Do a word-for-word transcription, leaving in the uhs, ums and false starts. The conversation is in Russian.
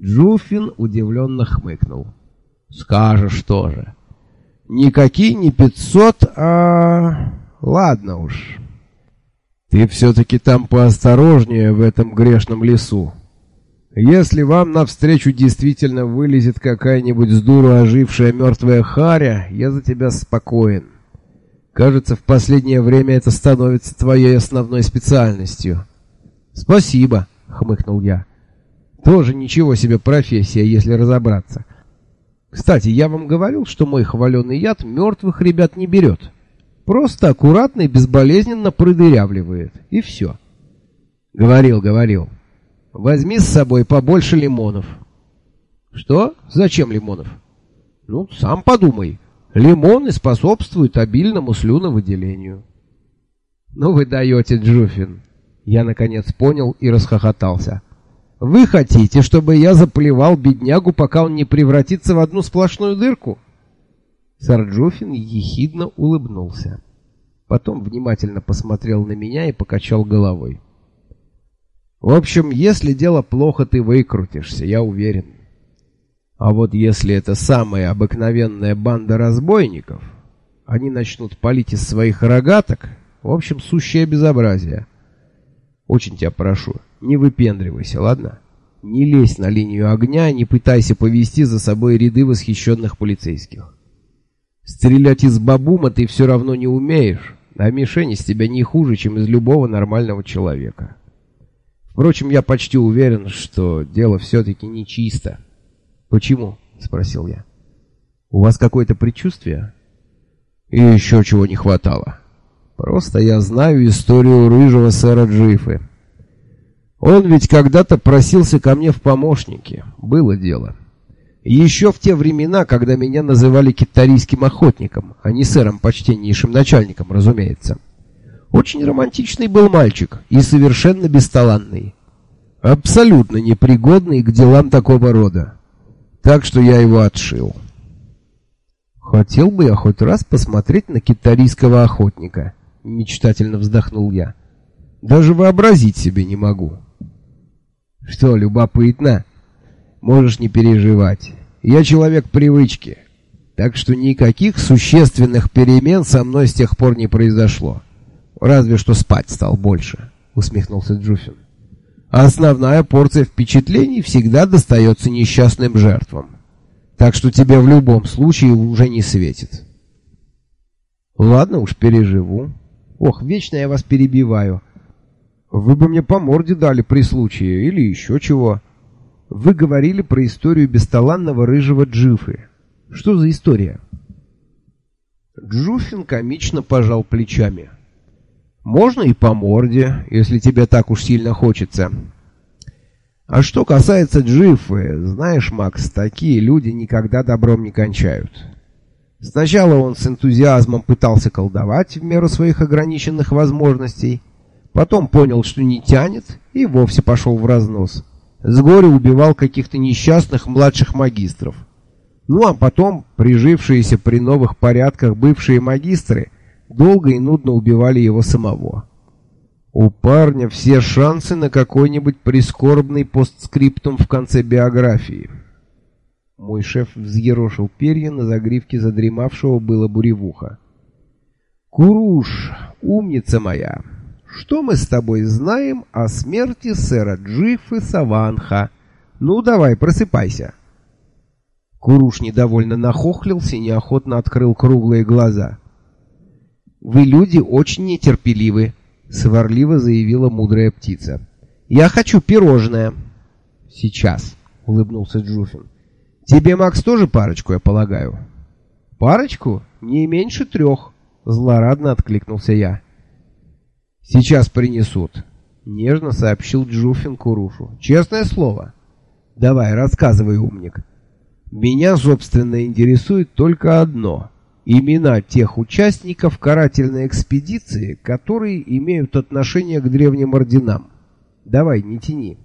Джуфин удивленно хмыкнул. Скажешь тоже. Никакие не пятьсот, а... Ладно уж. Ты все-таки там поосторожнее в этом грешном лесу. Если вам навстречу действительно вылезет какая-нибудь с дуру ожившая мертвая харя, я за тебя спокоен. Кажется, в последнее время это становится твоей основной специальностью. Спасибо, хмыкнул я. Тоже ничего себе профессия, если разобраться. Кстати, я вам говорил, что мой хваленый яд мертвых ребят не берет. Просто аккуратно и безболезненно продырявливает. И все. Говорил, говорил. Возьми с собой побольше лимонов. Что? Зачем лимонов? Ну, сам подумай. Лимоны способствуют обильному слюновыделению. Ну вы даете, Джуфин. Я наконец понял и расхохотался. Вы хотите, чтобы я заплевал беднягу, пока он не превратится в одну сплошную дырку? Сэр Джуфин ехидно улыбнулся. Потом внимательно посмотрел на меня и покачал головой. В общем, если дело плохо, ты выкрутишься, я уверен. А вот если это самая обыкновенная банда разбойников, они начнут палить из своих рогаток, в общем, сущее безобразие. Очень тебя прошу, не выпендривайся, ладно? Не лезь на линию огня, не пытайся повести за собой ряды восхищенных полицейских. Стрелять из бабума ты все равно не умеешь, а мишень из тебя не хуже, чем из любого нормального человека. Впрочем, я почти уверен, что дело все-таки нечисто. «Почему?» — спросил я. «У вас какое-то предчувствие?» «И еще чего не хватало. Просто я знаю историю рыжего сэра Джифы. Он ведь когда-то просился ко мне в помощники. Было дело. Еще в те времена, когда меня называли китарийским охотником, а не сэром почтеннейшим начальником, разумеется. Очень романтичный был мальчик и совершенно бесталанный. Абсолютно непригодный к делам такого рода. Так что я его отшил». «Хотел бы я хоть раз посмотреть на китарийского охотника», — мечтательно вздохнул я. «Даже вообразить себе не могу». «Что, любопытно? Можешь не переживать. Я человек привычки, так что никаких существенных перемен со мной с тех пор не произошло. Разве что спать стал больше», — усмехнулся Джуфин. «А основная порция впечатлений всегда достается несчастным жертвам. Так что тебе в любом случае уже не светит». «Ладно уж, переживу. Ох, вечно я вас перебиваю. Вы бы мне по морде дали при случае или еще чего. Вы говорили про историю бесталанного рыжего Джифы. Что за история?» Джуфин комично пожал плечами. «Можно и по морде, если тебе так уж сильно хочется. А что касается Джифы, знаешь, Макс, такие люди никогда добром не кончают. Сначала он с энтузиазмом пытался колдовать в меру своих ограниченных возможностей, потом понял, что не тянет, и вовсе пошел в разнос. С горя убивал каких-то несчастных младших магистров. Ну а потом прижившиеся при новых порядках бывшие магистры долго и нудно убивали его самого. У парня все шансы на какой-нибудь прискорбный постскриптум в конце биографии». Мой шеф взъерошил перья на загривке задремавшего было буревуха. «Куруш, умница моя, что мы с тобой знаем о смерти сэра Джифы Саванха? Ну давай, просыпайся». Куруш недовольно нахохлился и неохотно открыл круглые глаза. «Вы, люди, очень нетерпеливы», — сварливо заявила мудрая птица. «Я хочу пирожное». «Сейчас», — улыбнулся Джуфин. «Тебе, Макс, тоже парочку, я полагаю?» «Парочку? Не меньше трех», — злорадно откликнулся я. «Сейчас принесут», — нежно сообщил Джуфин Курушу. «Честное слово». «Давай, рассказывай, умник». «Меня, собственно, интересует только одно — имена тех участников карательной экспедиции, которые имеют отношение к древним орденам. Давай, не тяни».